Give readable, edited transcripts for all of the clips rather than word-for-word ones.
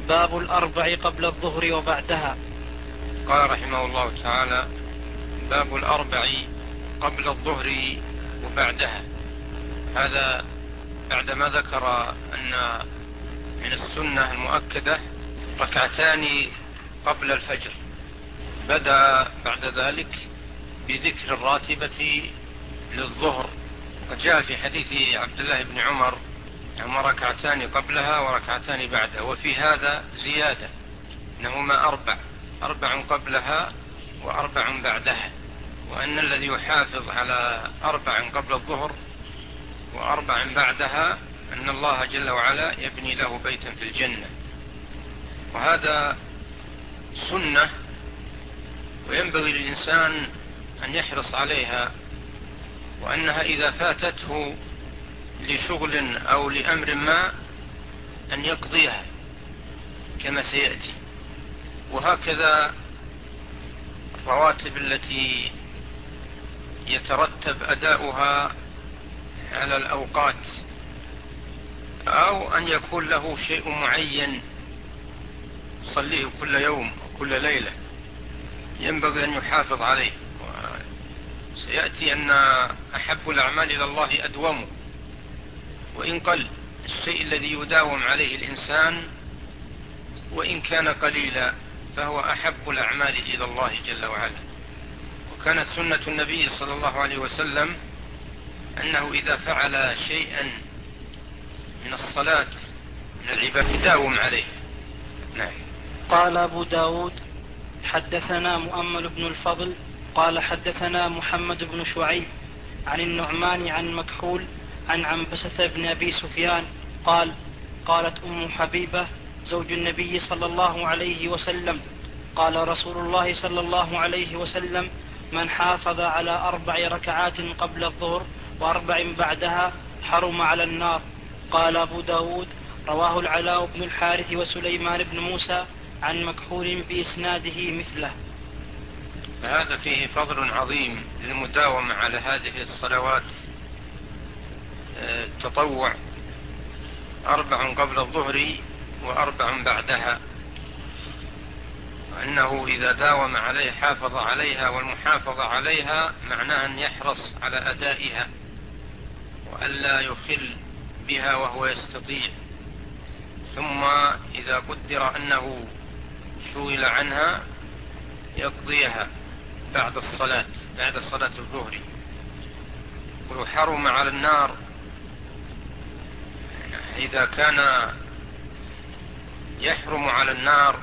باب الأربع قبل الظهر وبعدها. قال رحمه الله تعالى: باب الأربع قبل الظهر وبعدها. هذا بعدما ذكر أن من السنة المؤكدة ركعتان قبل الفجر، بدأ بعد ذلك بذكر الراتبة للظهر. قد جاء في حديث عبد الله بن عمر هما ركعتان قبلها وركعتان بعدها، وفي هذا زيادة إنهما أربع قبلها وأربع بعدها، وأن الذي يحافظ على 4 قبل الظهر و4 بعدها أن الله جل وعلا يبني له بيتا في الجنة. وهذا سنة، وينبغي للإنسان أن يحرص عليها، وأنها إذا فاتته لشغل أو لأمر ما أن يقضيها كما سيأتي. وهكذا الرواتب التي يترتب أداؤها على الأوقات، أو أن يكون له شيء معين يصليه كل يوم وكل ليلة، ينبغي أن يحافظ عليه. سيأتي أن أحب الأعمال إلى الله أدومه، وإن قل الشيء الذي يداوم عليه الإنسان وإن كان قليلا فهو أحب الأعمال إلى الله جل وعلا. وكانت سنة النبي صلى الله عليه وسلم أنه إذا فعل شيئا من الصلاة من العبادة يداوم عليه. نعم. قال أبو داود: حدثنا مؤمل بن الفضل قال حدثنا محمد بن شعيب عن النعمان عن مكحول عن عنبسة بن أبي سفيان قال: قالت أم حبيبة زوج النبي صلى الله عليه وسلم: قال رسول الله صلى الله عليه وسلم: من حافظ على 4 ركعات قبل الظهر و4 بعدها حرم على النار. قال أبو داود: رواه العلاء بن الحارث وسليمان بن موسى عن مكحول بإسناده مثله. فهذا فيه فضل عظيم للمداومة على هذه الصلوات التطوع، 4 قبل الظهر و4 بعدها، وأنه إذا داوم عليه حافظ عليها، والمحافظة عليها معناه أن يحرص على أدائها وألا يخل بها وهو يستطيع. ثم إذا قدر أنه شغل عنها يقضيها بعد صلاة الظهر. ويحرم على النار إذا كان يحرم على النار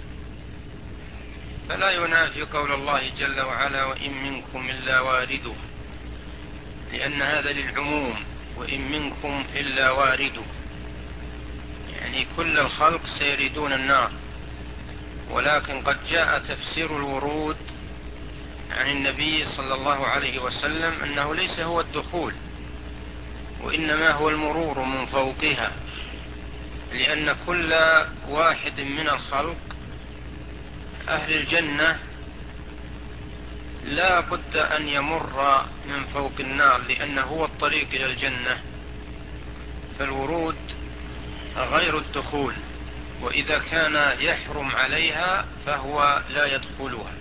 فلا ينافي قول الله جل وعلا: وإن منكم إلا وارده، لأن هذا للعموم، وإن منكم إلا وارده، يعني كل الخلق سيردون النار. ولكن قد جاء تفسير الورود عن النبي صلى الله عليه وسلم أنه ليس هو الدخول، وإنما هو المرور من فوقها، لأن كل واحد من الخلق أهل الجنة لا بد أن يمر من فوق النار، لأنه هو الطريق إلى الجنة. فالورود غير الدخول، وإذا كان يحرم عليها فهو لا يدخلها.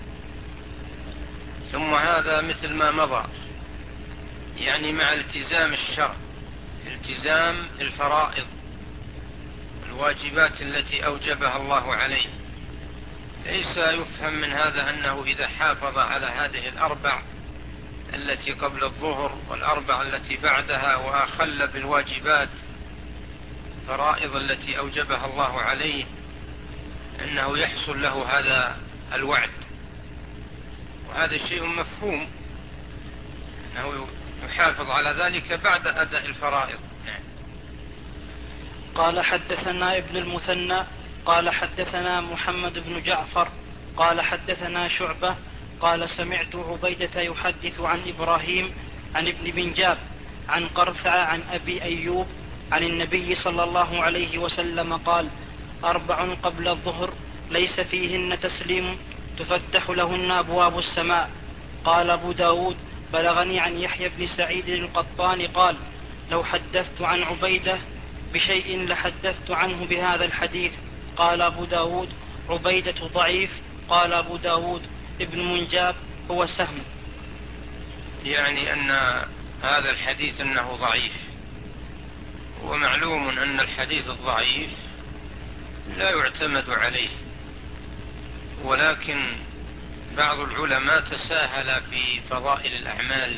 ثم هذا مثل ما مضى، يعني مع التزام الشرع، التزام الفرائض، الواجبات التي أوجبها الله عليه. ليس يفهم من هذا أنه إذا حافظ على هذه 4 التي قبل الظهر وال4 التي بعدها وأخل بالواجبات فرائض التي أوجبها الله عليه أنه يحصل له هذا الوعد. وهذا شيء مفهوم، أنه يحافظ على ذلك بعد أداء الفرائض. نعم. قال حدثنا ابن المثنى قال حدثنا محمد بن جعفر قال حدثنا شعبة قال سمعت عبيدة يحدث عن إبراهيم عن ابن بنجاب عن قرثع عن أبي أيوب عن النبي صلى الله عليه وسلم قال: 4 قبل الظهر ليس فيهن تسليم تفتح لهن أبواب السماء. قال أبو داود: بلغني عن يحيى بن سعيد القطان قال: لو حدثت عن عبيدة بشيء لحدثت عنه بهذا الحديث. قال أبو داود عبيدة ضعيف. قال أبو داود ابن منجاب هو سهم. يعني أن هذا الحديث أنه ضعيف، ومعلوم أن الحديث الضعيف لا يعتمد عليه، ولكن بعض العلماء تساهل في فضائل الأعمال،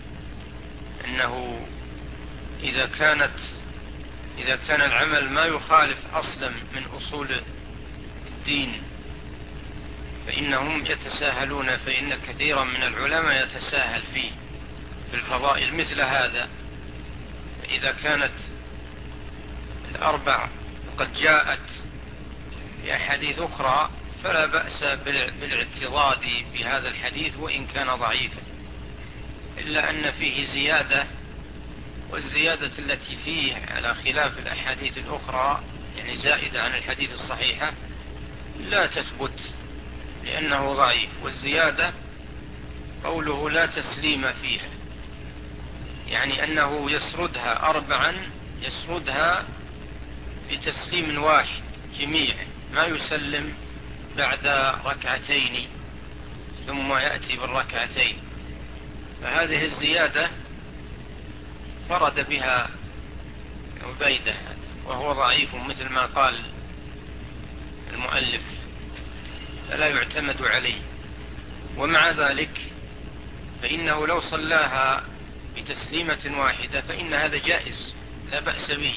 أنه إذا كان العمل ما يخالف أصلا من أصول الدين فإنهم يتساهلون، فإن كثيرا من العلماء يتساهل في الفضائل مثل هذا. إذا كانت الأربع قد جاءت في أحاديث أخرى فلا بأس بالاعتراض بهذا الحديث وإن كان ضعيفا، إلا أن فيه زيادة، والزيادة التي فيه على خلاف الأحاديث الأخرى يعني زائدة عن الحديث الصحيحة لا تثبت لأنه ضعيف. والزيادة قوله لا تسليم فيها، يعني أنه يسردها أربعا، يسردها بتسليم واحد جميع، ما يسلم بعد ركعتين ثم يأتي بالركعتين. فهذه الزيادة فرد بها عبيدة وهو ضعيف مثل ما قال المؤلف، فلا يعتمد عليه. ومع ذلك فإنه لو صلاها بتسليمة واحدة فإن هذا جائز لا بأس به.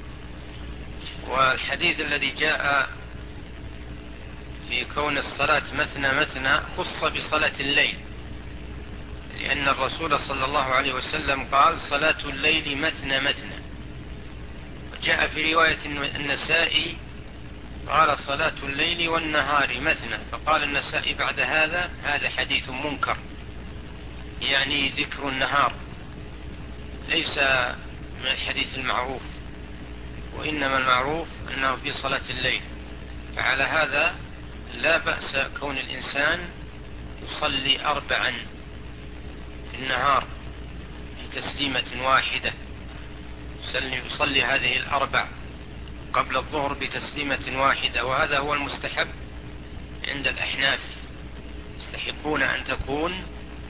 والحديث الذي جاء في كون الصلاة مثنى مثنى خص بصلاة الليل، لأن الرسول صلى الله عليه وسلم قال صلاة الليل مثنى مثنى. وجاء في رواية النسائي قال صلاة الليل والنهار مثنى، فقال النسائي بعد هذا حديث منكر، يعني ذكر النهار ليس من الحديث المعروف، وإنما المعروف أنه في صلاة الليل. فعلى هذا لا بأس كون الإنسان يصلي أربعا في النهار بتسليمة واحدة، يصلي هذه الأربع قبل الظهر بتسليمة واحدة، وهذا هو المستحب عند الأحناف، يستحبون أن تكون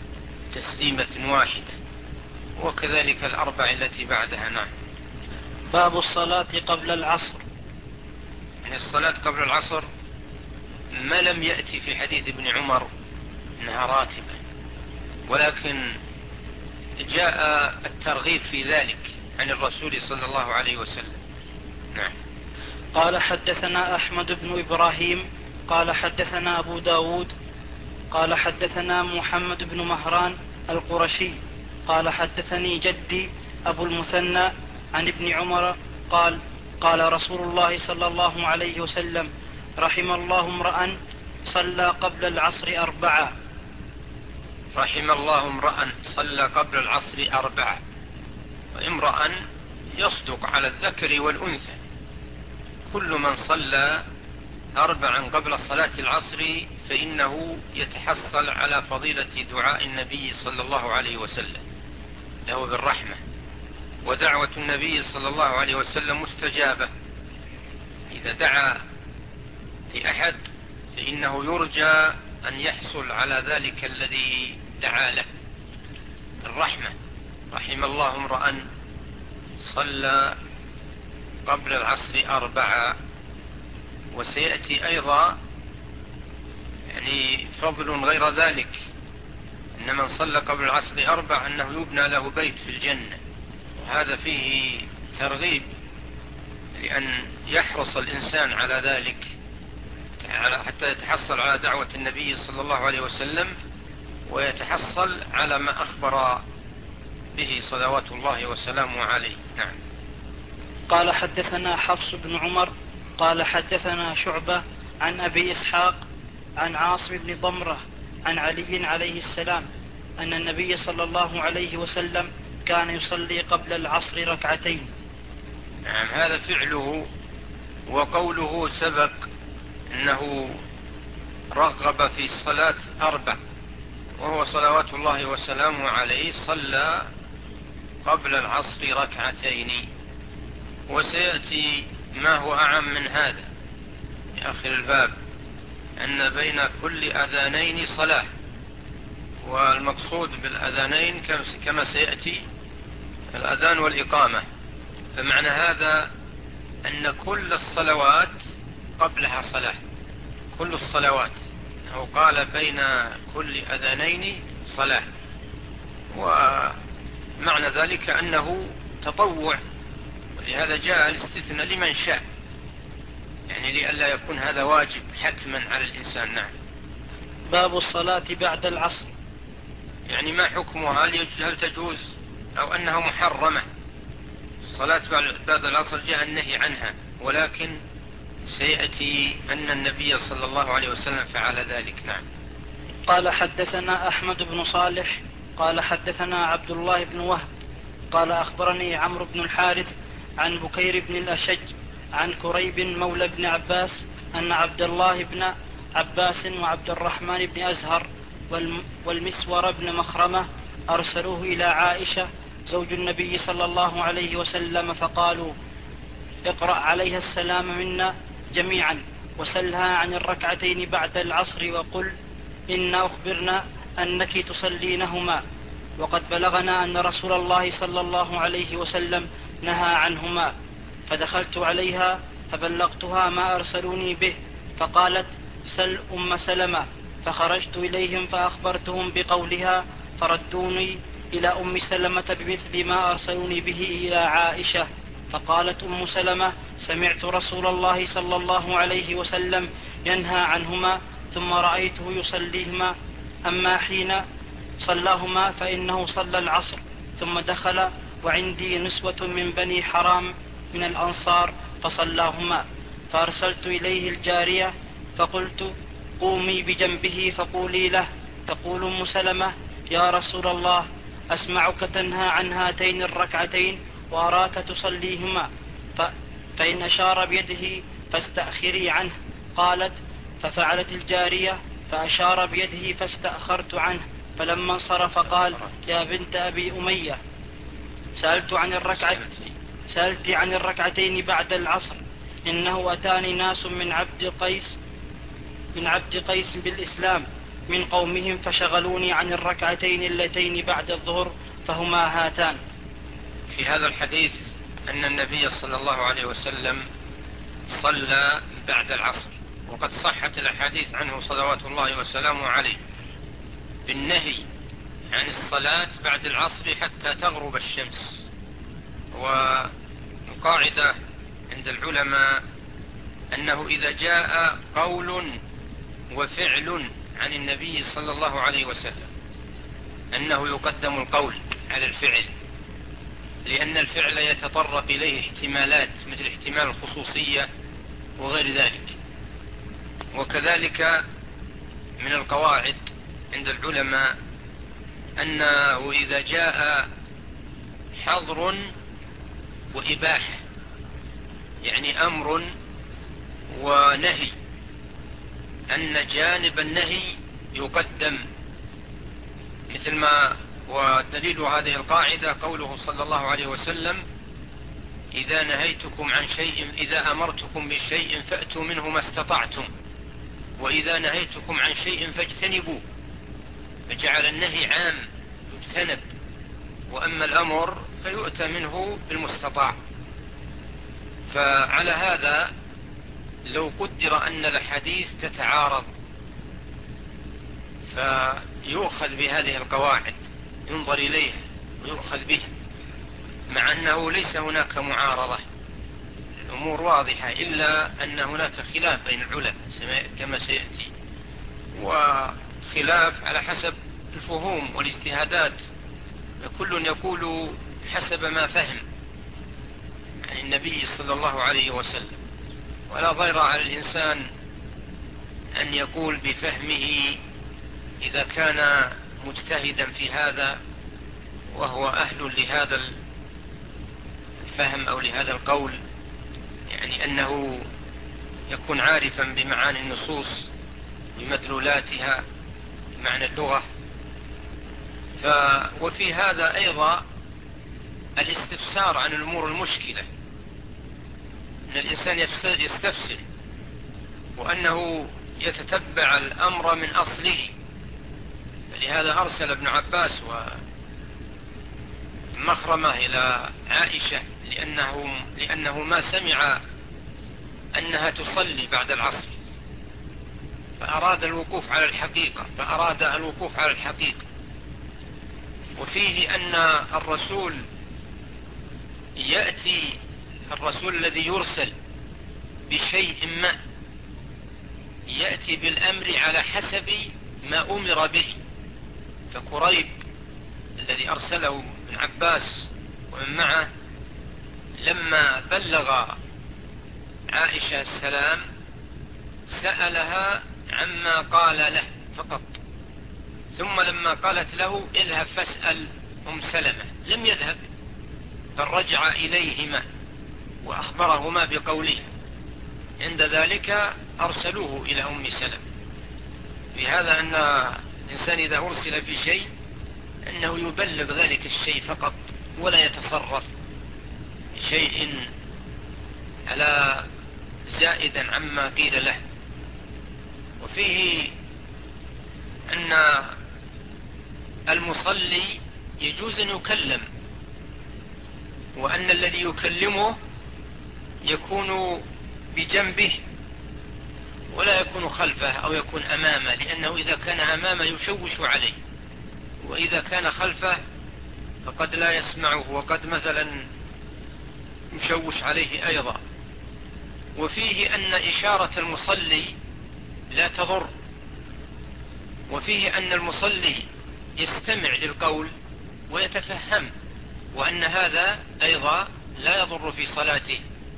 تسليمة واحدة، وكذلك الأربع التي بعدها. نعم. باب الصلاة قبل العصر. يعني الصلاة قبل العصر ما لم يأتي في حديث ابن عمر انها راتبة، ولكن جاء الترغيب في ذلك عن الرسول صلى الله عليه وسلم. نعم. قال حدثنا أحمد بن إبراهيم قال حدثنا أبو داود قال حدثنا محمد بن مهران القرشي قال حدثني جدي أبو المثنى عن ابن عمر قال قال رسول الله صلى الله عليه وسلم رحم الله امرأ صلى قبل العصر أربعة. رحم الله امرأ صلى قبل العصر أربعة، وامرأ يصدق على الذكر والأنثى، كل من صلى أربعا قبل صلاة العصر فإنه يتحصل على فضيلة دعاء النبي صلى الله عليه وسلم له بالرحمة، ودعوة النبي صلى الله عليه وسلم مستجابة. إذا دعا لأحد فإنه يرجى أن يحصل على ذلك الذي دعا له الرحمة. رحم الله امرأ صلى قبل العصر أربعة. وسيأتي أيضا يعني فضل غير ذلك، إن من صلى قبل العصر أربع أنه يبنى له بيت في الجنة، وهذا فيه ترغيب لأن يحرص الإنسان على ذلك حتى يتحصل على دعوة النبي صلى الله عليه وسلم، ويتحصل على ما أخبر به صلوات الله وسلامه عليه. نعم. قال حدثنا حفص بن عمر قال حدثنا شعبة عن أبي إسحاق عن عاصم بن ضمرة عن علي عليه السلام أن النبي صلى الله عليه وسلم كان يصلي قبل العصر ركعتين. نعم، هذا فعله، وقوله سبق أنه رغب في الصلاة أربع، وهو صلوات الله وسلامه عليه صلى قبل العصر ركعتين. وسيأتي ما هو أعم من هذا، في آخر الباب أن بين كل أذانين صلاة، والمقصود بالأذانين كما سيأتي الأذان والإقامة. فمعنى هذا أن كل الصلوات قبلها صلاة، كل الصلوات، أو قال بين كل أذانين صلاة، ومعنى ذلك أنه تطوع، ولهذا جاء الاستثناء لمن شاء، يعني لئلا يكون هذا واجب حتما على الإنسان. نعم. باب الصلاة بعد العصر. يعني ما حكمها؟ هل تجوز أو أنها محرمة؟ الصلاة بعد العصر جاء النهي عنها، ولكن سيأتي أن النبي صلى الله عليه وسلم فعل ذلك. نعم. قال حدثنا أحمد بن صالح قال حدثنا عبد الله بن وهب قال أخبرني عمرو بن الحارث عن بكير بن الأشج عن كريب مولى بن عباس أن عبد الله بن عباس وعبد الرحمن بن أزهر والمسور بن مخرمة أرسلوه إلى عائشة زوج النبي صلى الله عليه وسلم فقالوا: اقرأ عليها السلام منا جميعا وسلها عن الركعتين بعد العصر وقل إنا أخبرنا أنك تصلينهما، وقد بلغنا أن رسول الله صلى الله عليه وسلم نهى عنهما. فدخلت عليها فبلغتها ما أرسلوني به، فقالت: سل أم سلمة. فخرجت إليهم فأخبرتهم بقولها، فردوني إلى أم سلمة بمثل ما أرسلوني به إلى عائشة. فقالت أم سلمة: سمعت رسول الله صلى الله عليه وسلم ينهى عنهما، ثم رأيته يصليهما، أما حين صلاهما فإنه صلى العصر ثم دخل وعندي نسوة من بني حرام من الأنصار فصلاهما. فأرسلت إليه الجارية فقلت: قومي بجنبه فقولي له تقول أم سلمة: يا رسول الله، أسمعك تنهى عن هاتين الركعتين وأراك تصليهما، فإن أشار بيده فاستأخري عنه. قالت: ففعلت الجارية فأشار بيده فاستأخرت عنه، فلما انصرف قال: يا بنت أبي أمية، سألت عن الركعتين بعد العصر، إنه أتاني ناس من عبد قيس بالإسلام من قومهم فشغلوني عن الركعتين اللتين بعد الظهر فهما هاتان. في هذا الحديث أن النبي صلى الله عليه وسلم صلى بعد العصر، وقد صحت الأحاديث عنه صلوات الله وسلامه عليه بالنهي عن الصلاة بعد العصر حتى تغرب الشمس. والقاعدة عند العلماء أنه إذا جاء قول وفعل عن النبي صلى الله عليه وسلم أنه يقدم القول على الفعل، لأن الفعل يتطرق إليه احتمالات مثل احتمال الخصوصية وغير ذلك. وكذلك من القواعد عند العلماء أنه إذا جاء حظر وإباحة، يعني أمر ونهي، أن جانب النهي يقدم، مثل ما ودليل هذه القاعدة قوله صلى الله عليه وسلم: إذا نهيتكم عن شيء، إذا أمرتكم بشيء فأتوا منه ما استطعتم، وإذا نهيتكم عن شيء فاجتنبوا. فجعل النهي عام يجتنب، وأما الأمر فيؤتى منه بالمستطاع. فعلى هذا لو قدر أن الحديث تتعارض فيؤخذ بهذه القواعد، ينظر إليها ويؤخذ بها، مع أنه ليس هناك معارضة، الأمور واضحة، إلا أن هناك خلاف بين العلماء كما سيأتي، وخلاف على حسب الفهوم والاجتهادات، كل يقول حسب ما فهم عن النبي صلى الله عليه وسلم، ولا ضير على الإنسان أن يقول بفهمه إذا كان مجتهدا في هذا وهو أهل لهذا الفهم أو لهذا القول، يعني أنه يكون عارفا بمعاني النصوص بمدلولاتها بمعنى اللغة. وفي هذا أيضا الاستفسار عن الأمور المشكلة، أن الإنسان يستفسر وأنه يتتبع الأمر من أصله. فلهذا أرسل ابن عباس ومخرمة إلى عائشة لأنه ما سمع أنها تصلي بعد العصر، فأراد الوقوف على الحقيقة. وفيه أن الرسول الذي يرسل بشيء ما يأتي بالأمر على حسب ما أمر به. فكريب الذي أرسله ابن عباس ومن معه لما بلغ عائشة السلام سألها عما قال له فقط، ثم لما قالت له اذهب فاسأل أم سلمة لم يذهب، بل رجع إليهما وأخبرهما بقوله. عند ذلك أرسلوه إلى أم سلمة. بهذا أن الإنسان إذا أرسل في شيء أنه يبلغ ذلك الشيء فقط، ولا يتصرف شيء على زائدا عما قيل له. وفيه أن المصلي يجوز أن يكلم، وأن الذي يكلمه يكون بجنبه ولا يكون خلفه أو يكون أمامه، لأنه إذا كان أمامه يشوش عليه، وإذا كان خلفه فقد لا يسمعه وقد مثلا يشوش عليه أيضا. وفيه أن إشارة المصلي لا تضر، وفيه أن المصلي يستمع للقول ويتفهم، وأن هذا أيضا لا يضر في صلاته.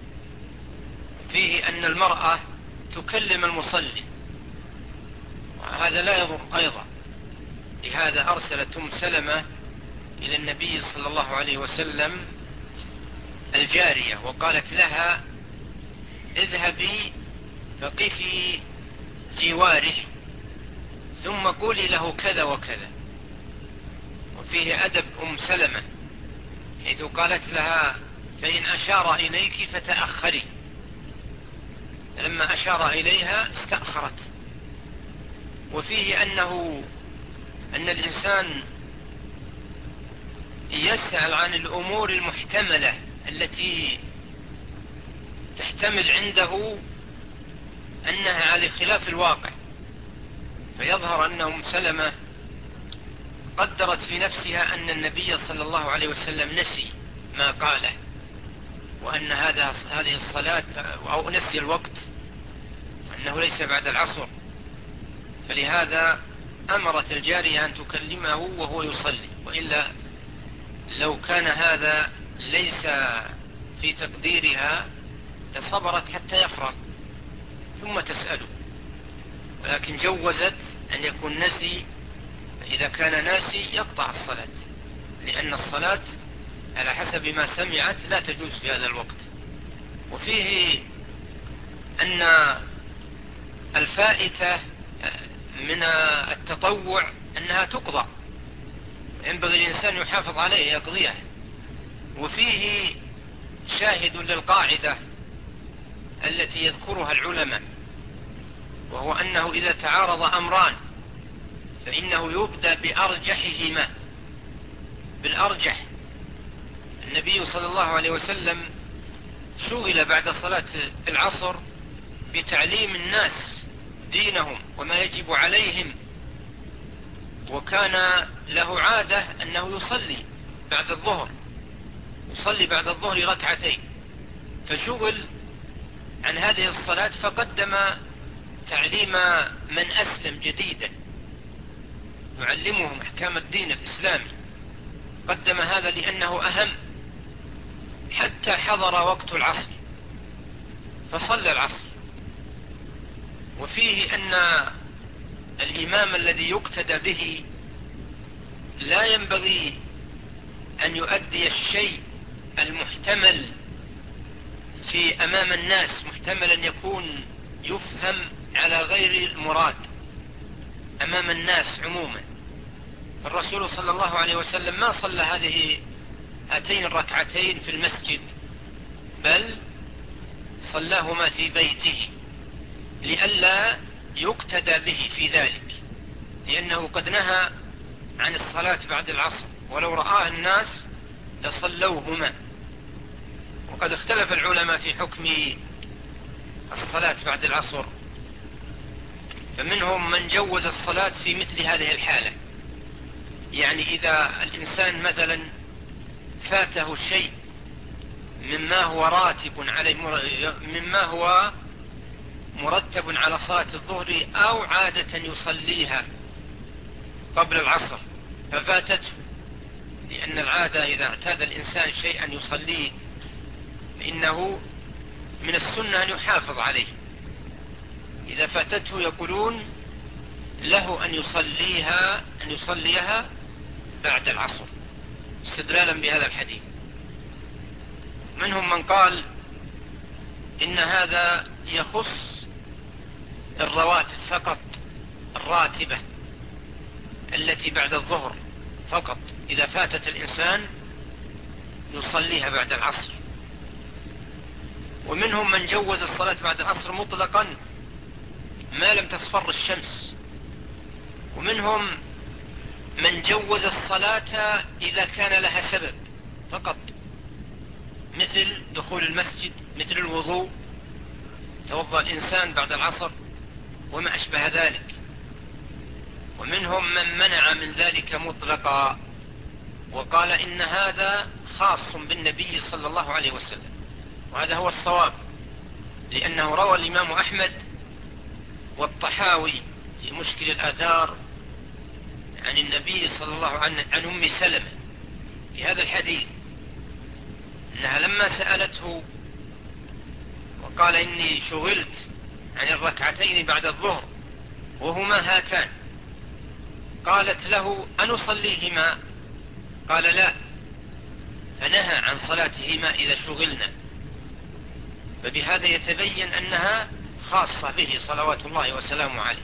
فيه أن المرأة تكلم المصلي وهذا لا يضر أيضا. لهذا أرسلت أم سلمة إلى النبي صلى الله عليه وسلم الجارية وقالت لها اذهبي فقفي جواره ثم قولي له كذا وكذا. وفيه أدب أم سلمة حيث قالت لها فإن أشار إليك فتأخري، لما أشار إليها استأخرت. وفيه أن الإنسان يسأل عن الأمور المحتملة التي تحتمل عنده أنها على خلاف الواقع، فيظهر أن أم سلمة قدرت في نفسها أن النبي صلى الله عليه وسلم نسي ما قاله، وأن هذه الصلاة أو نسي الوقت، أنه ليس بعد العصر. فلهذا أمرت الجارية أن تكلمه وهو يصلي، وإلا لو كان هذا ليس في تقديرها لصبرت حتى يفرغ ثم تسأله، ولكن جوزت أن يكون نسي. إذا كان ناسي يقطع الصلاة، لأن الصلاة على حسب ما سمعت لا تجوز في هذا الوقت. وفيه أن الفائتة من التطوع أنها تقضى، ينبغي الإنسان يحافظ عليه يقضيها. وفيه شاهد للقاعدة التي يذكرها العلماء، وهو أنه إذا تعارض أمران فإنه يبدأ بأرجحهما بالأرجح. النبي صلى الله عليه وسلم شغل بعد صلاة العصر بتعليم الناس دينهم وما يجب عليهم، وكان له عادة أنه يصلي بعد الظهر ركعتين، فشغل عن هذه الصلاة فقدم تعليم من أسلم جديدا يعلمهم أحكام الدين الإسلامي، قدم هذا لأنه أهم، حتى حضر وقت العصر فصلى العصر. وفيه أن الإمام الذي يقتدى به لا ينبغي أن يؤدي الشيء المحتمل في أمام الناس محتملا يكون يفهم على غير المراد أمام الناس عموما. فالرسول صلى الله عليه وسلم ما صلى هاتين الركعتين في المسجد، بل صلاهما في بيته لئلا يقتدى به في ذلك، لأنه قد نهى عن الصلاة بعد العصر، ولو رآه الناس لصلوهما. وقد اختلف العلماء في حكم الصلاة بعد العصر، فمنهم من جوز الصلاة في مثل هذه الحالة، يعني إذا الإنسان مثلا فاته شيء مما هو راتب عليه، مما هو مرتب على صلاة الظهر أو عادة يصليها قبل العصر ففاتته، لأن العادة إذا اعتاد الإنسان شيئا يصليه فإنه من السنة أن يحافظ عليه. إذا فاتته يقولون له أن يصليها بعد العصر استدلالا بهذا الحديث. منهم من قال إن هذا يخص الرواتب فقط، الراتبة التي بعد الظهر فقط، إذا فاتت الإنسان يصليها بعد العصر. ومنهم من جوز الصلاة بعد العصر مطلقا ما لم تصفر الشمس. ومنهم من جوز الصلاة إذا كان لها سبب فقط، مثل دخول المسجد، مثل الوضوء، توضأ الإنسان بعد العصر وما أشبه ذلك. ومنهم من منع من ذلك مطلقا وقال إن هذا خاص بالنبي صلى الله عليه وسلم، وهذا هو الصواب، لأنه روى الإمام أحمد والطحاوي في مشكل الآثار عن النبي صلى الله عنه عن أم سلمة في هذا الحديث، أنها لما سألته وقال إني شغلت عن الركعتين بعد الظهر وهما هاتان، قالت له أنصليهما؟ قال لا، فنهى عن صلاتهما إذا شغلنا. فبهذا يتبين أنها خاصة به صلوات الله وسلامه عليه،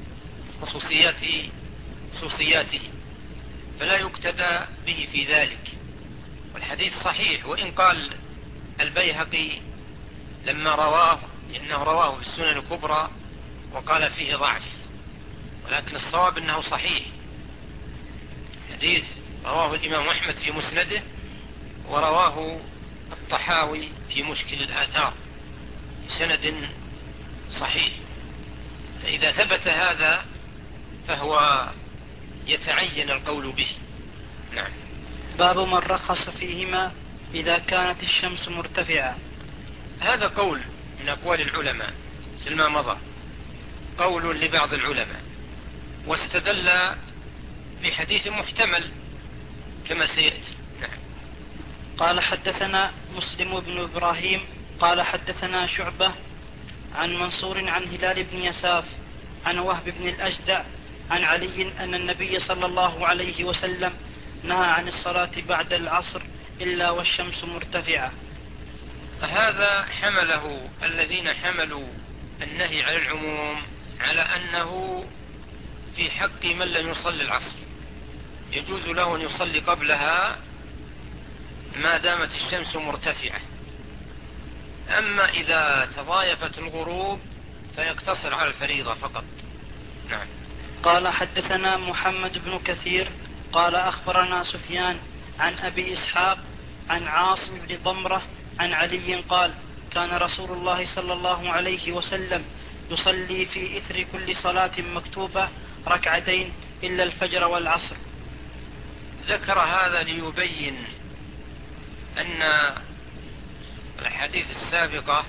خصوصياته، فلا يقتدى به في ذلك. والحديث صحيح، وإن قال البيهقي لما رواه لأنه رواه في السنن الكبرى وقال فيه ضعف، ولكن الصواب أنه صحيح. حديث رواه الإمام أحمد في مسنده ورواه الطحاوي في مشكل الآثار بسند صحيح. فإذا ثبت هذا فهو يتعين القول به. نعم. باب من رخص فيهما إذا كانت الشمس مرتفعة. هذا قول من أقوال العلماء مثل ما مضى، قول لبعض العلماء، واستدل بحديث محتمل كما سيأتي. نعم. قال حدثنا مسلم بن إبراهيم قال حدثنا شعبة عن منصور عن هلال بن يساف عن وهب بن الأجدع عن علي أن النبي صلى الله عليه وسلم نهى عن الصلاة بعد العصر إلا والشمس مرتفعة. هذا حمله الذين حملوا النهي على العموم على أنه في حق من لم يصلي العصر يجوز له أن يصلي قبلها ما دامت الشمس مرتفعة، أما إذا تضايفت الغروب فيقتصر على الفريضة فقط. نعم. قال حدثنا محمد بن كثير قال أخبرنا سفيان عن أبي إسحاق عن عاصم بن ضمرة عن علي قال كان رسول الله صلى الله عليه وسلم يصلي في إثر كل صلاة مكتوبة ركعتين إلا الفجر والعصر. ذكر هذا ليبين أن الحديث السابقة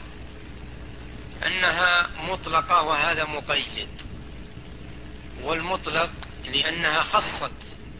أنها مطلقة وهذا مقيد، والمطلق لأنها خصت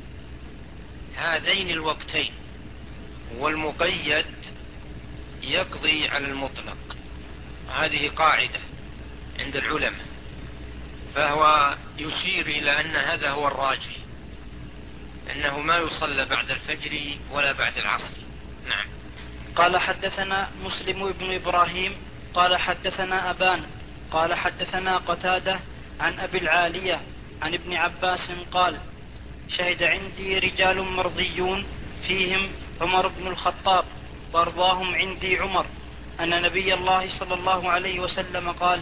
هذين الوقتين، والمقيد يقضي على المطلق. هذه قاعدة عند العلماء، فهو يشير إلى أن هذا هو الراجح، أنه ما يصلى بعد الفجر ولا بعد العصر. نعم. قال حدثنا مسلم بن إبراهيم قال حدثنا أبان قال حدثنا قتادة عن أبي العالية عن ابن عباس قال شهد عندي رجال مرضيون فيهم عمر بن الخطاب وأرضاهم عندي عمر أن نبي الله صلى الله عليه وسلم قال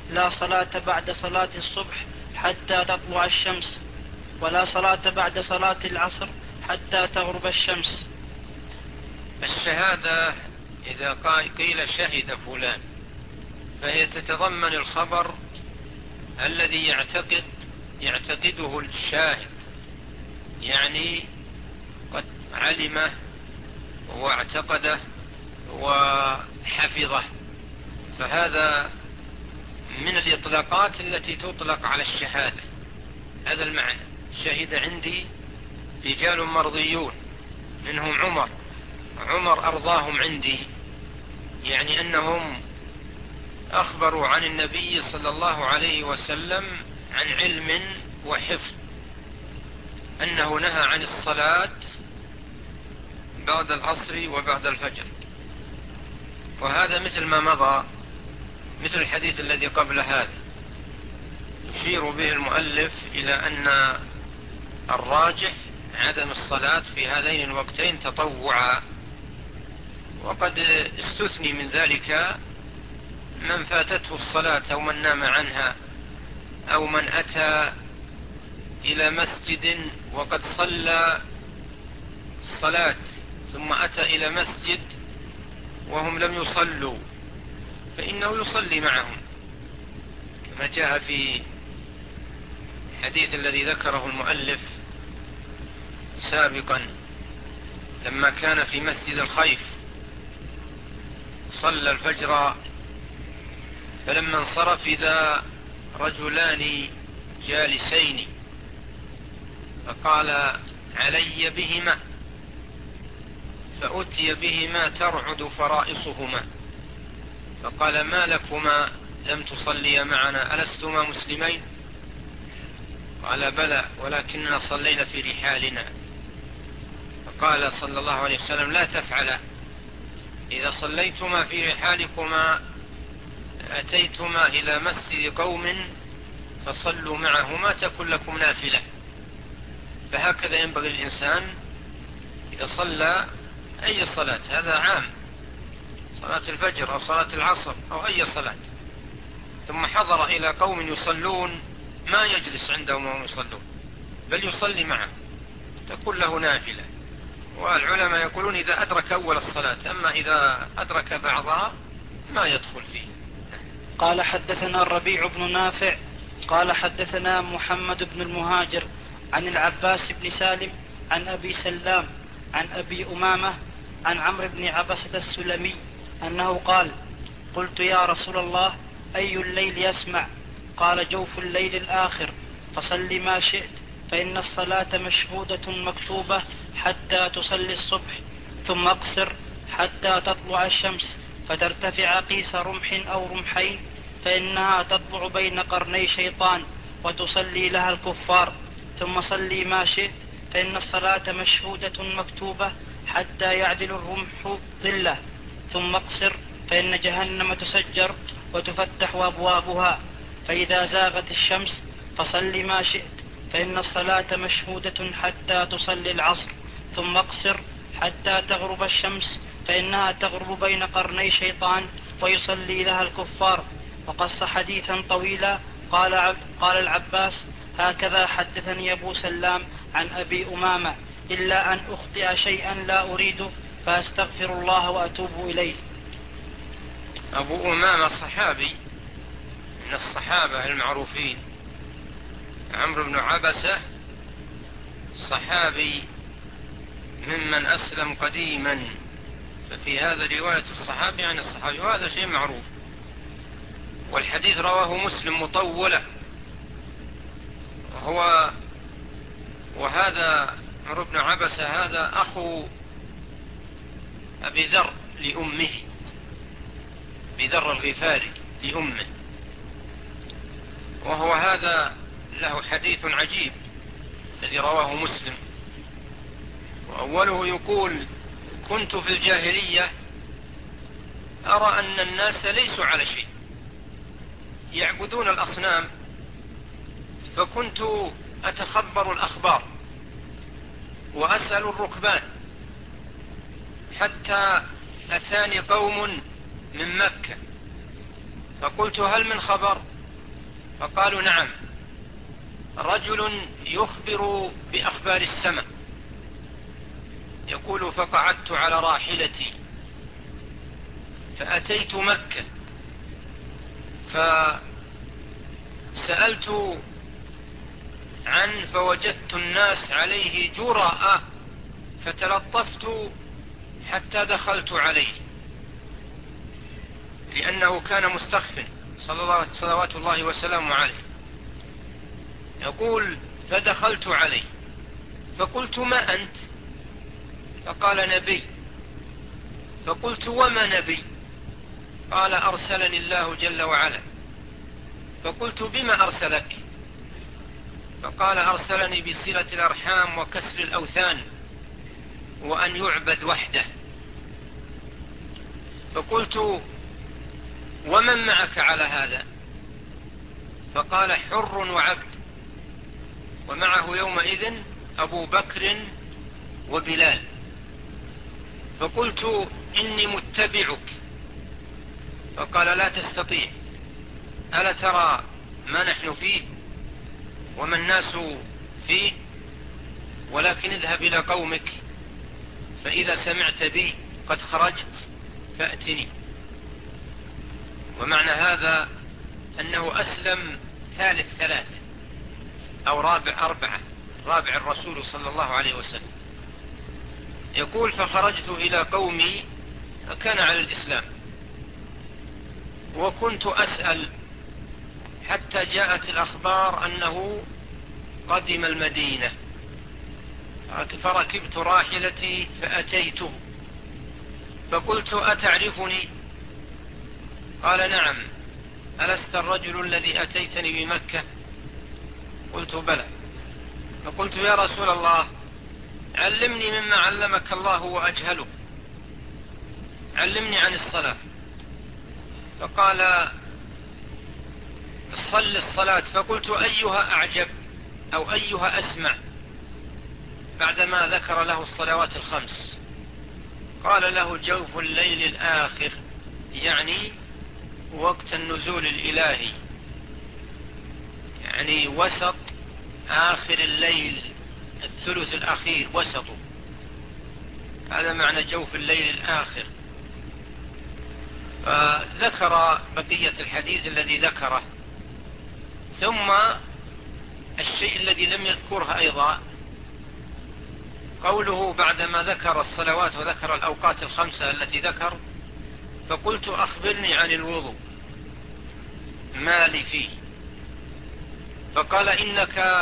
لا صلاة بعد صلاة الصبح حتى تطلع الشمس، ولا صلاة بعد صلاة العصر حتى تغرب الشمس. الشهادة إذا قيل شهد فلان فهي تتضمن الخبر الذي يعتقده الشاهد، يعني قد علمه واعتقده وحفظه، فهذا من الإطلاقات التي تطلق على الشهادة. هذا المعنى: شهد عندي رجال مرضيون منهم عمر أرضاهم عندي، يعني أنهم أخبروا عن النبي صلى الله عليه وسلم عن علم وحفظ أنه نهى عن الصلاة بعد العصر وبعد الفجر. وهذا مثل ما مضى، مثل الحديث الذي قبل هذا، يشير به المؤلف إلى أن الراجح عدم الصلاة في هذين الوقتين تطوعا، وقد استثني من ذلك من فاتته الصلاة أو من نام عنها أو من أتى إلى مسجد وقد صلى الصلاة ثم أتى إلى مسجد وهم لم يصلوا، فإنه يصلي معهم، كما جاء في الحديث الذي ذكره المؤلف سابقا لما كان في مسجد الخيف صلى الفجر، فلما انصرف إذا رجلان جالسين فقال: علي بهما، فأتي بهما ترعد فرائصهما، فقال: ما لكما لم تصليا معنا، ألستما مسلمين؟ قال: بلى، ولكننا صلينا في رحالنا. فقال صلى الله عليه وسلم: لا تفعلا، إذا صليتما في رحالكما أتيتما إلى مسجد قوم فصلوا معهما تكن لكم نافلة. فهكذا ينبغي الإنسان إذا صلى أي صلاة، هذا عام، صلاة الفجر أو صلاة العصر أو أي صلاة، ثم حضر إلى قوم يصلون، ما يجلس عندهم وهم يصلون بل يصلي معهم، تكون له نافلة. والعلماء يقولون إذا أدرك أول الصلاة، أما إذا أدرك بعضها ما يدخل فيه. قال: حدثنا الربيع بن نافع قال حدثنا محمد بن المهاجر عن العباس بن سالم عن أبي سلام عن أبي أمامة عن عمرو بن عبسة السلمي أنه قال: قلت يا رسول الله، أي الليل يسمع؟ قال: جوف الليل الآخر، فصل ما شئت، فإن الصلاة مشهودة مكتوبة حتى تصلي الصبح، ثم اقصر حتى تطلع الشمس فترتفع قيس رمح أو رمحين، فإنها تطلع بين قرني شيطان وتصلي لها الكفار، ثم صلي ما شئت، فإن الصلاة مشهودة مكتوبة حتى يعدل الرمح ظله، ثم اقصر، فإن جهنم تسجر وتفتح أبوابها، فإذا زاغت الشمس فصل ما شئت، فإن الصلاة مشهودة حتى تصلي العصر، ثم اقصر حتى تغرب الشمس، فإنها تغرب بين قرني شيطان ويصلي لها الكفار. وقص حديثا طويلا. قال العباس: هكذا حدثني أبو سلام عن أبي أمامة، إلا أن أخطئ شيئا لا أريده فأستغفر الله وأتوب إليه. أبو أمامة صحابي من الصحابة المعروفين، عمرو بن عبسة صحابي ممن أسلم قديما، ففي هذا رواية الصحابي عن الصحابي، وهذا شيء معروف. والحديث رواه مسلم مطولة، وهذا عمرو بن عبسة هذا أخو أبي ذر لأمه، أبي ذر الغفاري لأمه، وهو هذا له حديث عجيب الذي رواه مسلم. وأوله يقول: كنت في الجاهلية أرى أن الناس ليسوا على شيء، يعبدون الأصنام، فكنت أتخبر الأخبار وأسأل الركبان، حتى أتاني قوم من مكة فقلت: هل من خبر؟ فقالوا نعم، رجل يخبر بأخبار السماء. يقول فقعدت على راحلتي فأتيت مكة فسألت عنه فوجدت الناس عليه جرأة فتلطفت حتى دخلت عليه، لأنه كان مستخف صلوات الله وسلامه عليه. يقول فدخلت عليه فقلت ما أنت؟ فقال نبي. فقلت وما نبي؟ قال أرسلني الله جل وعلا. فقلت بما أرسلك؟ فقال أرسلني بصلة الأرحام وكسر الأوثان وأن يعبد وحده. فقلت ومن معك على هذا؟ فقال حر وعبد، ومعه يومئذ أبو بكر وبلال. فقلت إني متبعك. فقال لا تستطيع، ألا ترى ما نحن فيه وما الناس فيه؟ ولكن اذهب إلى قومك فإذا سمعت بي قد خرجت فأتني. ومعنى هذا أنه أسلم ثالث ثلاثة أو رابع أربعة، رابع الرسول صلى الله عليه وسلم. يقول فخرجت إلى قومي كان على الإسلام، وكنت أسأل حتى جاءت الأخبار أنه قدم المدينة، فركبت راحلتي فأتيته فقلت أتعرفني؟ قال نعم، ألست الرجل الذي أتيتني بمكة؟ قلت بلى. فقلت يا رسول الله علمني مما علمك الله وأجهله، علمني عن الصلاة. فقال صل الصلاة. فقلت أيها أعجب أو أيها أسمع بعدما ذكر له الصلوات الخمس؟ قال له جوف الليل الآخر، يعني وقت النزول الإلهي، يعني وسط آخر الليل، الثلث الأخير وسطه، هذا معنى جوف الليل الآخر. فذكر بقية الحديث الذي ذكره، ثم الشيء الذي لم يذكره أيضا قوله بعدما ذكر الصلوات وذكر الأوقات الخمسة التي ذكر، فقلت أخبرني عن الوضوء ما لي فيه. فقال إنك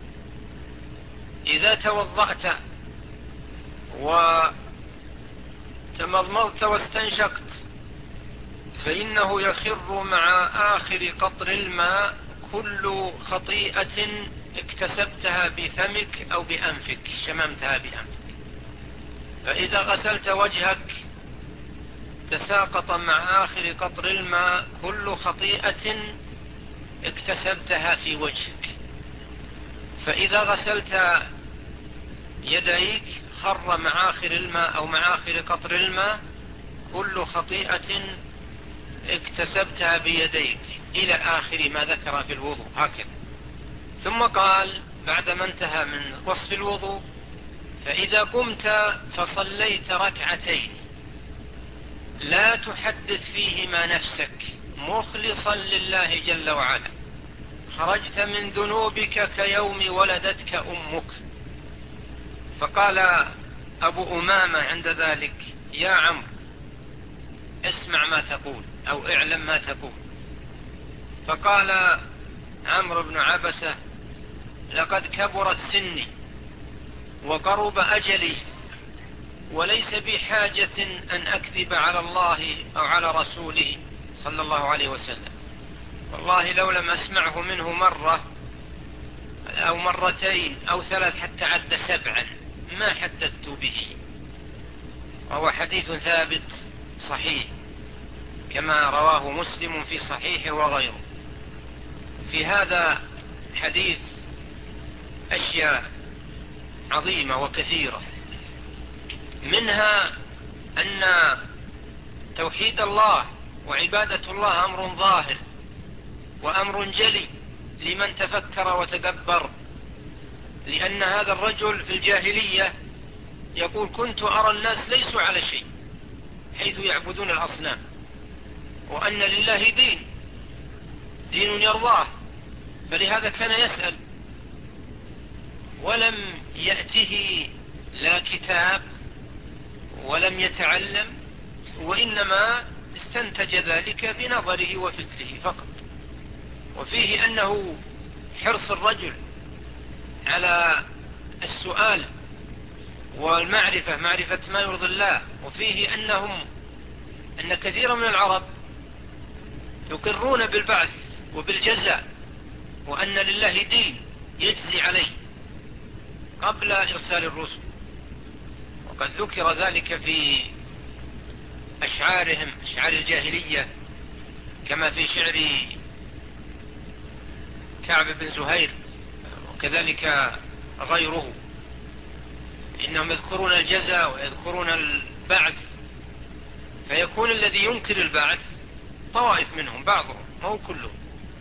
إذا توضأت وتمضمضت واستنشقت فإنه يخر مع آخر قطر الماء كل خطيئة اكتسبتها بفمك أو بأنفك، شممتها بأنفك. فإذا غسلت وجهك تساقط مع آخر قطر الماء كل خطيئة اكتسبتها في وجهك. فإذا غسلت يديك خر مع آخر الماء أو مع آخر قطر الماء كل خطيئة اكتسبتها بيديك، إلى آخر ما ذكر في الوضوء هكذا. ثم قال بعدما انتهى من وصف الوضوء فإذا قمت فصليت ركعتين لا تحدث فيهما نفسك مخلصا لله جل وعلا، خرجت من ذنوبك كيوم ولدتك أمك. فقال أبو أمامة عند ذلك يا عمرو اسمع ما تقول أو اعلم ما تقول. فقال عمرو بن عبسة لقد كبرت سني وقرب أجلي وليس بحاجة أن أكذب على الله أو على رسوله صلى الله عليه وسلم، والله لو لم أسمعه منه مرة أو مرتين أو ثلاث حتى عد 7 ما حدثت به. وهو حديث ثابت صحيح كما رواه مسلم في صحيحه وغيره. في هذا حديث أشياء عظيمة وكثيرة، منها أن توحيد الله وعبادة الله أمر ظاهر وأمر جلي، لمن تفكر وتدبر، لأن هذا الرجل في الجاهلية يقول: كنت أرى الناس ليسوا على شيء حيث يعبدون الأصنام، وأن لله دين يرضاه، فلهذا كان يسأل، ولم يأته لا كتاب ولم يتعلم، وإنما استنتج ذلك بنظره وفكره فقط. وفيه أنه حرص الرجل على السؤال والمعرفة، معرفة ما يرضي الله. وفيه أن كثيرا من العرب يقرون بالبعث وبالجزاء، وأن لله دين يجزي عليه قبل إرسال الرسل، وقد ذكر ذلك في أشعارهم، أشعار الجاهلية، كما في شعر كعب بن زهير وكذلك غيره، إنهم يذكرون الجزاء ويذكرون البعث، فيكون الذي ينكر البعث طوائف منهم، بعضهم مو كلهم.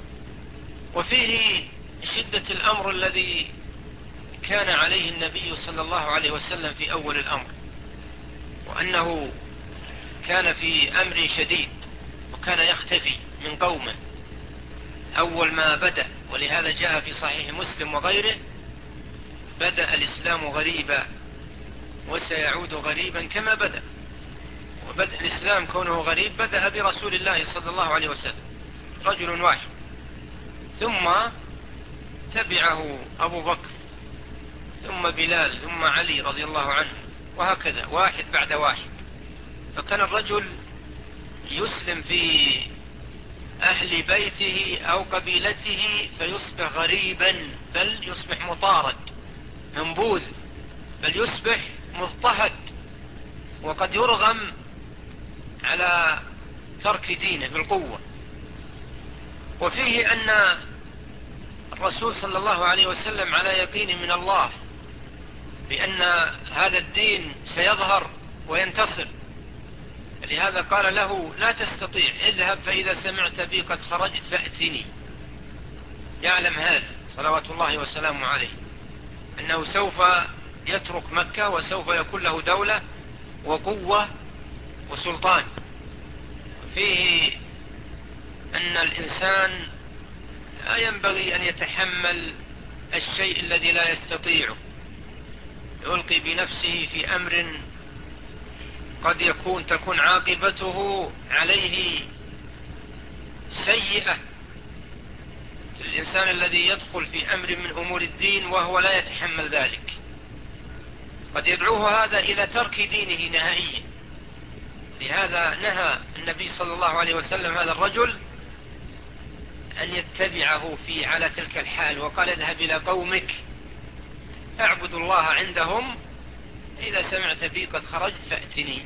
وفيه شدة الأمر الذي كان عليه النبي صلى الله عليه وسلم في أول الأمر، وأنه كان في أمر شديد، وكان يختفي من قومه أول ما بدأ. ولهذا جاء في صحيح مسلم وغيره: بدأ الإسلام غريبا وسيعود غريبا كما بدأ. وبدأ الإسلام كونه غريب بدأ برسول الله صلى الله عليه وسلم، رجل واحد، ثم تبعه أبو بكر، ثم بلال، ثم علي رضي الله عنه، وهكذا واحد بعد واحد. فكان الرجل يسلم في أهل بيته أو قبيلته فيصبح غريبا، بل يصبح مطارد منبوذ، بل يصبح مضطهد، وقد يرغم على ترك دينه بالقوة. وفيه أن الرسول صلى الله عليه وسلم على يقين من الله بأن هذا الدين سيظهر وينتصر، لهذا قال له: لا تستطيع، اذهب فإذا سمعت بي قد خرجت فأتني. يعلم هذا صلوات الله وسلامه عليه أنه سوف يترك مكة، وسوف يكون له دولة وقوة وسلطان. فيه أن الإنسان لا ينبغي أن يتحمل الشيء الذي لا يستطيعه، يلقي بنفسه في أمر قد تكون عاقبته عليه سيئة. الإنسان الذي يدخل في أمر من أمور الدين وهو لا يتحمل ذلك قد يدعوه هذا إلى ترك دينه نهائيا. لهذا نهى النبي صلى الله عليه وسلم هذا الرجل أن يتبعه على تلك الحال، وقال: اذهب إلى قومك اعبد الله عندهم، إذا سمعت بي قد خرجت فأتني.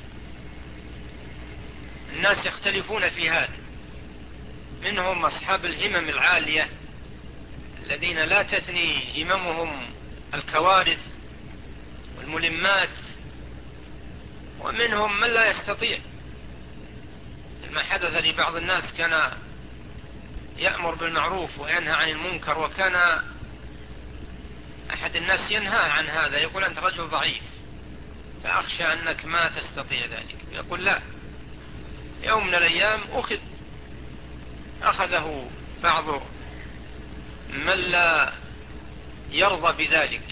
الناس يختلفون في هذا، منهم أصحاب الهمم العالية الذين لا تثني هممهم الكوارث والملمات، ومنهم من لا يستطيع. ما حدث لبعض الناس كان يأمر بالمعروف وينهى عن المنكر، وكان أحد الناس ينهى عن هذا، يقول: أنت رجل ضعيف فأخشى أنك ما تستطيع ذلك. يقول: لا، يوم من الأيام أخذه بعض من لا يرضى بذلك،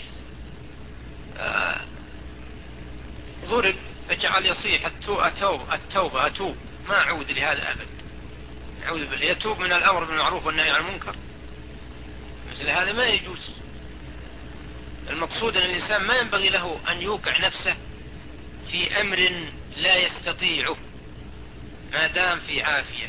ضرب فجعل يصيح: التوبة أتوب، ما أعود لهذا أبد، أعوذ بالله. يتوب من الأمر بالمعروف والنهي عن المنكر، مثل هذا ما يجوز. المقصود أن الإنسان ما ينبغي له أن يوقع نفسه في أمر لا يستطيعه ما دام في عافية.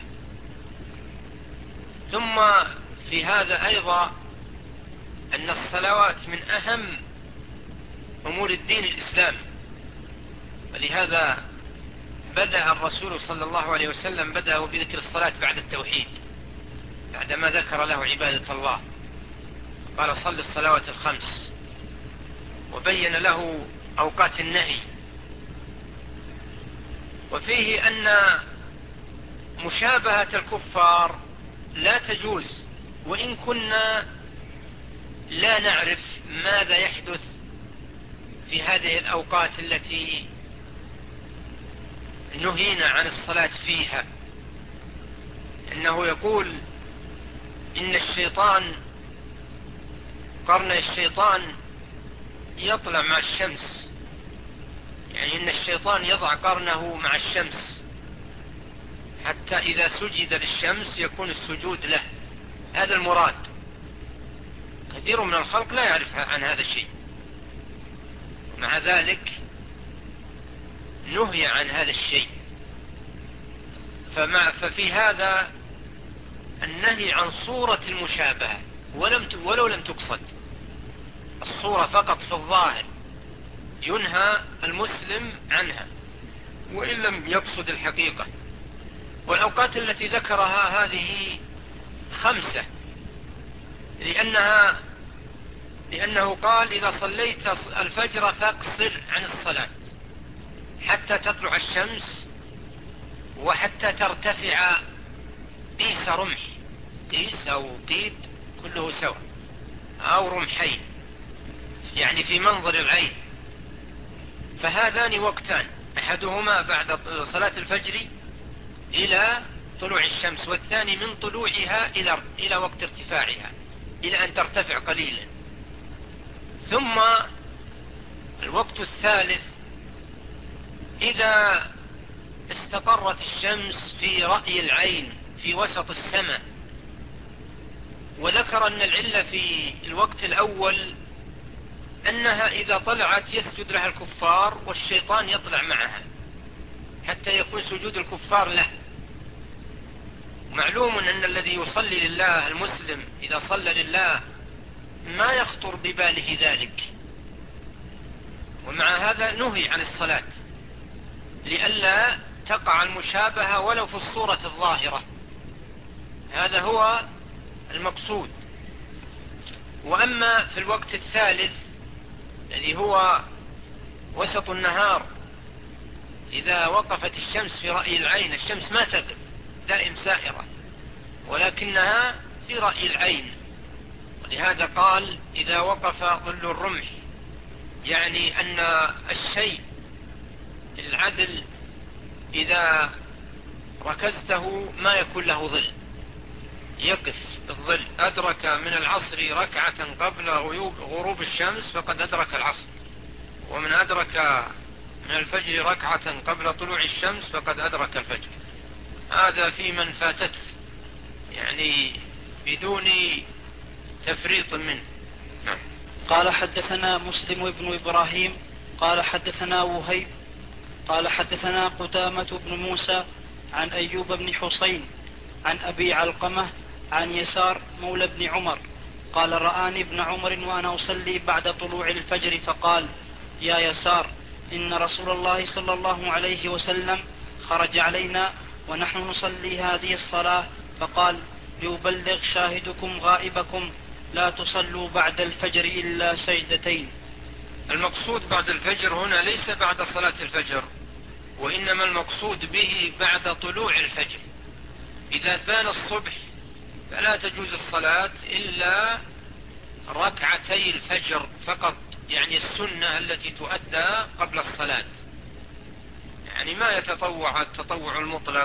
ثم في هذا أيضا أن الصلوات من أهم أمور الدين الإسلامي، ولهذا بدأ الرسول صلى الله عليه وسلم بذكر الصلاة بعد التوحيد، بعدما ذكر له عبادة الله قال: صل الصلوات الخمس، وبين له أوقات النهي. وفيه أن مشابهة الكفار لا تجوز وإن كنا لا نعرف ماذا يحدث في هذه الأوقات التي نهينا عن الصلاة فيها، إنه يقول إن الشيطان قرن الشيطان يطلع مع الشمس، يعني إن الشيطان يضع قرنه مع الشمس حتى إذا سجد للشمس يكون السجود له. هذا المراد. كثير من الخلق لا يعرف عن هذا الشيء، مع ذلك نهي عن هذا الشيء. ففي هذا النهي عن صورة المشابهة ولو لم تقصد الصورة، فقط في الظاهر ينهى المسلم عنها وإن لم يقصد الحقيقة. والأوقات التي ذكرها هذه 5، لأنه قال إذا صليت الفجر فاقصر عن الصلاة حتى تطلع الشمس وحتى ترتفع قيس رمح، قيس أو قيد كله سواء، أو رمحين، يعني في منظر العين. فهذان وقتان، أحدهما بعد صلاة الفجر إلى طلوع الشمس، والثاني من طلوعها إلى وقت ارتفاعها إلى أن ترتفع قليلا. ثم الوقت الثالث إذا استقرت الشمس في رأي العين في وسط السماء. وذكر أن العلة في الوقت الأول أنها إذا طلعت يسجد لها الكفار والشيطان يطلع معها حتى يكون سجود الكفار له. معلوم أن الذي يصلي لله المسلم إذا صلى لله ما يخطر بباله ذلك، ومع هذا نهي عن الصلاة لئلا تقع المشابهة ولو في الصورة الظاهرة. هذا هو المقصود. وأما في الوقت الثالث الذي هو وسط النهار، إذا وقفت الشمس في رأي العين، الشمس ما تقف دائم سائرة ولكنها في رأي العين، ولهذا قال إذا وقف ظل الرمح، يعني أن الشيء العدل إذا ركزته ما يكون له ظل، يقف الظل. أدرك من العصر ركعة قبل غروب الشمس فقد أدرك العصر، ومن أدرك من الفجر ركعة قبل طلوع الشمس فقد أدرك الفجر. هذا في من فاتت، يعني بدون تفريط منه. نعم. قال حدثنا مسلم بن إبراهيم قال حدثنا وهيب قال حدثنا قدامة بن موسى عن أيوب بن حسين عن أبي علقمة عن يسار مولى بن عمر قال رآني ابن عمر وأنا أصلي بعد طلوع الفجر فقال يا يسار إن رسول الله صلى الله عليه وسلم خرج علينا ونحن نصلي هذه الصلاة فقال ليبلغ شاهدكم غائبكم لا تصلوا بعد الفجر إلا سجدتين. المقصود بعد الفجر هنا ليس بعد صلاة الفجر، وإنما المقصود به بعد طلوع الفجر. إذا بان الصبح فلا تجوز الصلاة إلا ركعتي الفجر فقط، يعني السنة التي تؤدى قبل الصلاة، يعني ما يتطوع التطوع المطلق.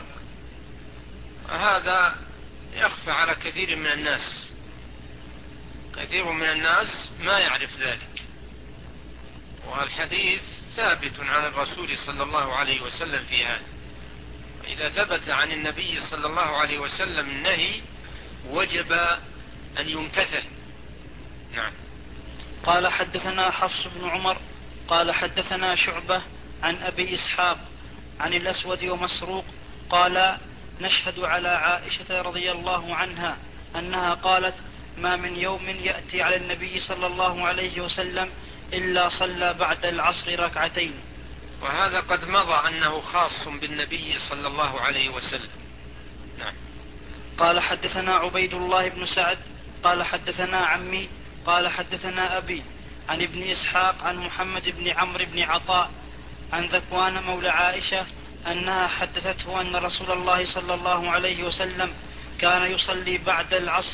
هذا يخفى على كثير من الناس، كثير من الناس ما يعرف ذلك. والحديث ثابت عن الرسول صلى الله عليه وسلم في هذا، إذا ثبت عن النبي صلى الله عليه وسلم النهي وجب أن يمتثل. نعم. قال حدثنا حفص بن عمر قال حدثنا شعبة عن أبي إسحاق عن الأسود ومسروق قال نشهد على عائشة رضي الله عنها أنها قالت ما من يوم يأتي على النبي صلى الله عليه وسلم إلا صلى بعد العصر ركعتين. وهذا قد مضى أنه خاص بالنبي صلى الله عليه وسلم. نعم. قال حدثنا عبيد الله بن سعد قال حدثنا عمي قال حدثنا أبي عن ابن إسحاق عن محمد بن عمرو بن عطاء عن ذكوان مولى عائشة أنها حدثته أن رسول الله صلى الله عليه وسلم كان يصلي بعد العصر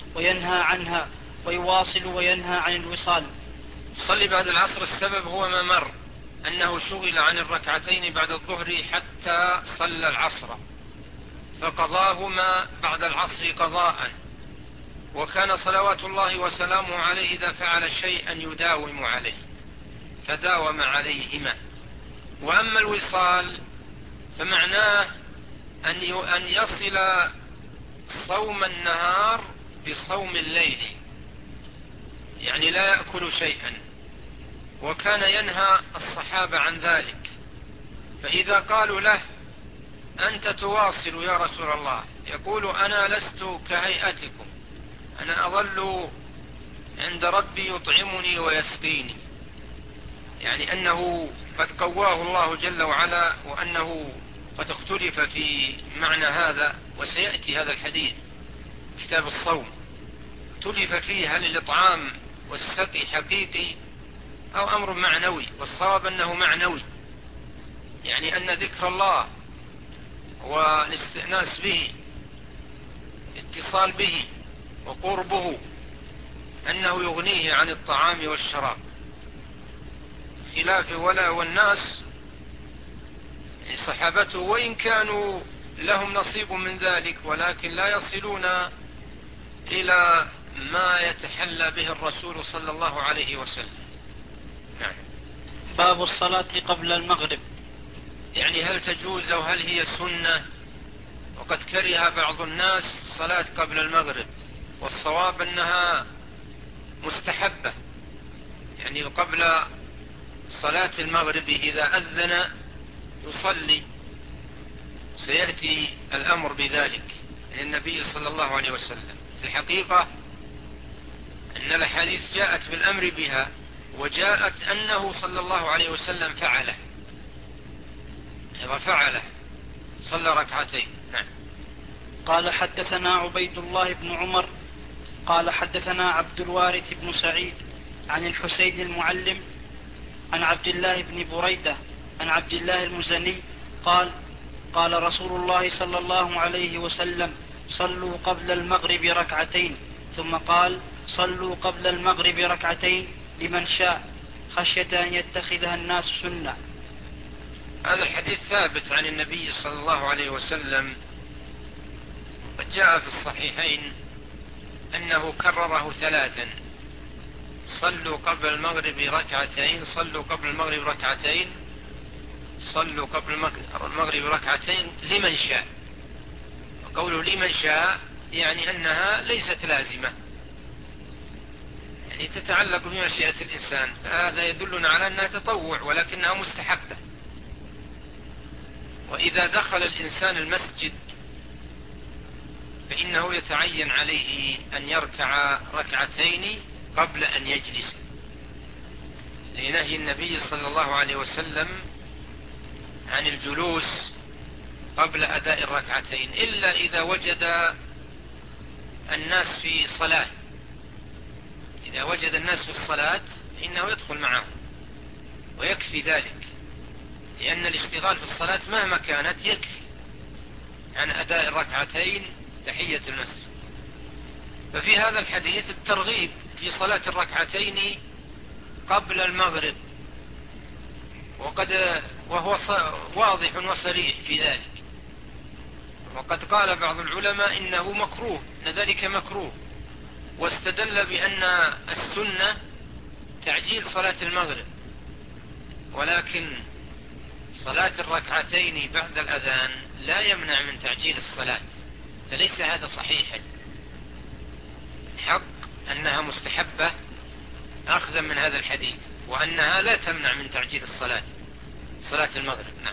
وينهى عنها، ويواصل وينهى عن الوصال. صلي بعد العصر، السبب هو ما مر، أنه شغل عن الركعتين بعد الظهر حتى صلى العصر، فقضاهما بعد العصر قضاء، وكان صلوات الله وسلامه عليه إذا فعل شيئا يداوم عليه فداوم عليهما. وأما الوصال فمعناه أن يصل صوم النهار بصوم الليل، يعني لا يأكل شيئا، وكان ينهى الصحابة عن ذلك. فإذا قالوا له أنت تواصل يا رسول الله، يقول أنا لست كهيئتكم، أنا أظل عند ربي يطعمني ويسقيني، يعني أنه قد قواه الله جل وعلا، وأنه قد اختلف في معنى هذا، وسيأتي هذا الحديث كتاب الصوم اختلف فيه هل الإطعام والسقي حقيقي أو أمر معنوي، والصواب أنه معنوي، يعني أن ذكر الله والاستئناس به، اتصال به وقربه، أنه يغنيه عن الطعام والشراب، خلاف ولا والناس يعني صحابته وإن كانوا لهم نصيب من ذلك، ولكن لا يصلون إلى ما يتحلى به الرسول صلى الله عليه وسلم. نعم. باب الصلاة قبل المغرب. يعني هل تجوز أو هل هي سنة؟ وقد كره بعض الناس صلاة قبل المغرب، والصواب أنها مستحبة، يعني قبل صلاة المغرب إذا أذن يصلي، سيأتي الأمر بذلك للنبي صلى الله عليه وسلم. في الحقيقة أن الحديث جاءت بالأمر بها، وجاءت أنه صلى الله عليه وسلم فعله، إذا فعله صلى ركعتين. نعم. قال حدثنا عبيد الله بن عمر قال حدثنا عبد الوارث بن سعيد عن الحسين المعلم عن عبد الله بن بريدة عن عبد الله المزني قال قال رسول الله صلى الله عليه وسلم صلوا قبل المغرب ركعتين، ثم قال صلوا قبل المغرب ركعتين لمن شاء، خشية أن يتخذها الناس سنة. هذا الحديث ثابت عن النبي صلى الله عليه وسلم، قد جاء في الصحيحين أنه كرره ثلاثا: صلوا قبل المغرب ركعتين، صلوا قبل المغرب ركعتين، صلوا قبل المغرب ركعتين لمن شاء. وقوله لمن شاء يعني أنها ليست لازمة، يعني تتعلق بمشيئة الإنسان، فهذا يدلنا على أنها تطوع ولكنها مستحبة. وإذا دخل الإنسان المسجد فإنه يتعين عليه أن يركع ركعتين قبل أن يجلس، لنهي النبي صلى الله عليه وسلم عن الجلوس قبل أداء الركعتين، إلا إذا وجد الناس في صلاة. إذا وجد الناس في الصلاة فإنه يدخل معهم ويكفي ذلك، لأن الاشتغال في الصلاة مهما كانت يكفي عن أداء الركعتين تحية المسجد. ففي هذا الحديث الترغيب في صلاة الركعتين قبل المغرب، وهو واضح وصريح في ذلك. وقد قال بعض العلماء إنه مكروه، إن ذلك مكروه، واستدل بأن السنة تعجيل صلاة المغرب، ولكن صلاة الركعتين بعد الأذان لا يمنع من تعجيل الصلاة، فليس هذا صحيحا. حق أنها مستحبة أخذا من هذا الحديث، وأنها لا تمنع من تعجيل صلاة المغرب. نعم.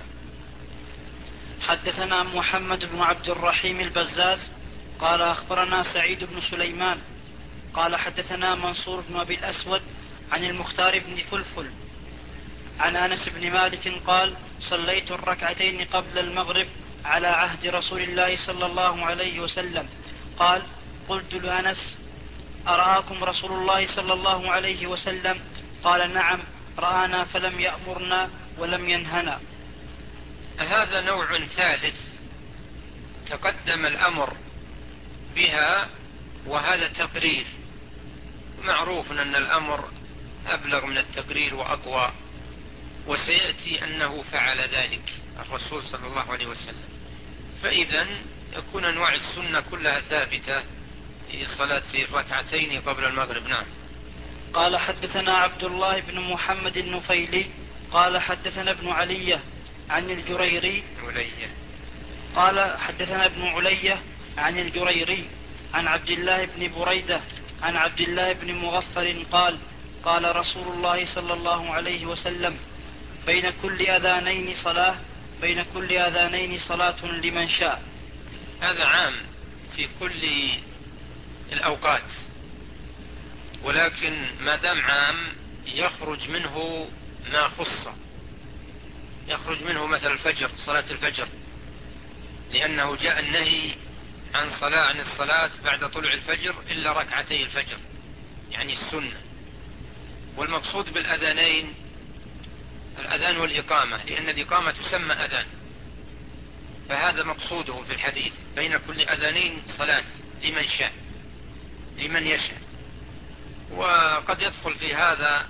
حدثنا محمد بن عبد الرحيم البزاز قال أخبرنا سعيد بن سليمان قال حدثنا منصور بن أبي الأسود عن المختار بن فلفل عن أنس بن مالك قال صليت الركعتين قبل المغرب على عهد رسول الله صلى الله عليه وسلم. قال قلت لأنس أرآكم رسول الله صلى الله عليه وسلم؟ قال نعم رآنا فلم يأمرنا ولم ينهنا. هذا نوع ثالث تقدم الأمر بها وهذا تقرير، معروف أن الأمر أبلغ من التقرير وأقوى، وسيأتي أنه فعل ذلك الرسول صلى الله عليه وسلم. فإذا يكون أنواع السنة كلها ثابتة في صلاة الركعتين قبل المغرب. نعم. قال حدثنا عبد الله بن محمد النفيلي قال حدثنا ابن علية عن الجريري قال حدثنا ابن علية عن الجريري عن عبد الله بن بريدة عن عبد الله بن مغفر قال قال رسول الله صلى الله عليه وسلم بين كل أذانين صلاة لمن شاء. هذا عام في كل الأوقات، ولكن ما دام عام يخرج منه ما خص، يخرج منه مثل الفجر، صلاة الفجر، لأنه جاء النهي عن الصلاة بعد طلوع الفجر إلا ركعتي الفجر، يعني السنة. والمقصود بالأذانين الأذان والإقامة، لأن الإقامة تسمى أذان، فهذا مقصوده في الحديث بين كل أذانين صلاة لمن شاء، لمن يشاء. وقد يدخل في هذا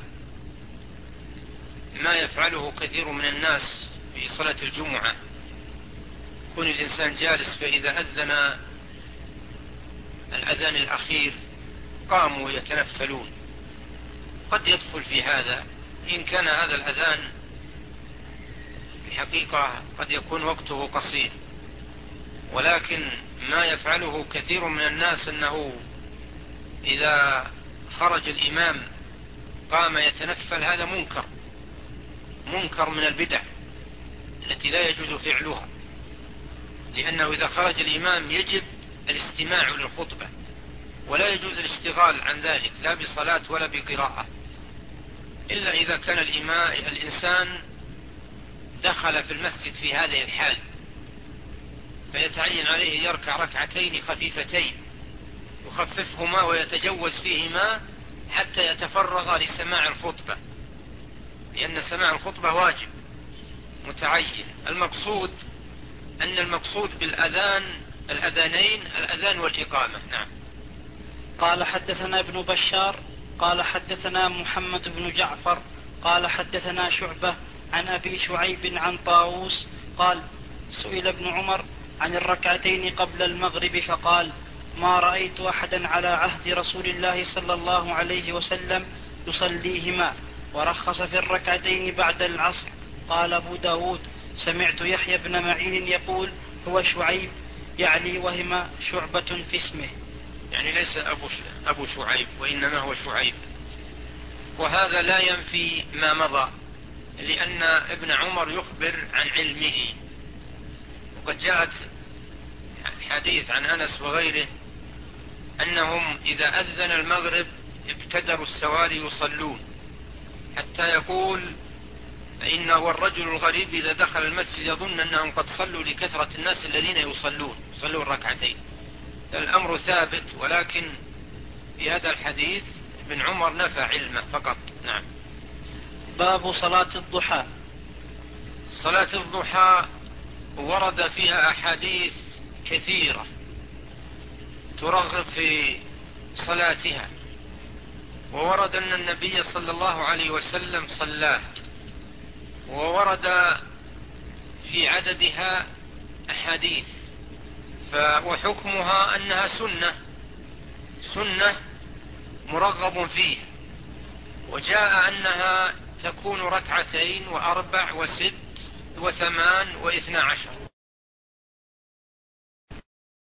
ما يفعله كثير من الناس في صلاة الجمعة، يكون الإنسان جالس فإذا أذن الأذان الأخير قاموا يتنفلون، قد يدخل في هذا، إن كان هذا الأذان في الحقيقة قد يكون وقته قصير. ولكن ما يفعله كثير من الناس أنه إذا خرج الإمام قام يتنفل، هذا منكر من البدع التي لا يجوز فعلها، لأنه إذا خرج الإمام يجب الاستماع للخطبة، ولا يجوز الاشتغال عن ذلك لا بصلاة ولا بقراءة، إلا إذا كان الإنسان دخل في المسجد في هذه الحال، فيتعين عليه يركع ركعتين خفيفتين يخففهما ويتجوز فيهما حتى يتفرغ لسماع الخطبة، لأن سماع الخطبة واجب متعين. المقصود الأذانين الأذان والإقامة. نعم. قال حدثنا ابن بشار قال حدثنا محمد بن جعفر قال حدثنا شعبة عن أبي شعيب عن طاووس قال سئل ابن عمر عن الركعتين قبل المغرب فقال ما رأيت أحدا على عهد رسول الله صلى الله عليه وسلم يصليهما، ورخص في الركعتين بعد العصر. قال أبو داود سمعت يحيى بن معين يقول هو شعيب، يعني وهم شعبة في اسمه، يعني ليس أبو شعيب وإنما هو شعيب. وهذا لا ينفي ما مضى، لأن ابن عمر يخبر عن علمه، وقد جاءت حديث عن أنس وغيره أنهم إذا أذن المغرب ابتدروا السواري يصلون، حتى يقول فإنه الرجل الغريب إذا دخل المسجد يظن أنهم قد صلوا لكثرة الناس الذين يصلون ركعتين. فالأمر ثابت، ولكن في هذا الحديث ابن عمر نفى علمه فقط. نعم. باب صلاة الضحى. صلاة الضحى ورد فيها أحاديث كثيرة ترغب في صلاتها، وورد أن النبي صلى الله عليه وسلم صلاه، وورد في عددها أحاديث، وحكمها أنها سنة مرغب فيه. وجاء أنها تكون ركعتين وأربع وست وثمان واثنى عشر،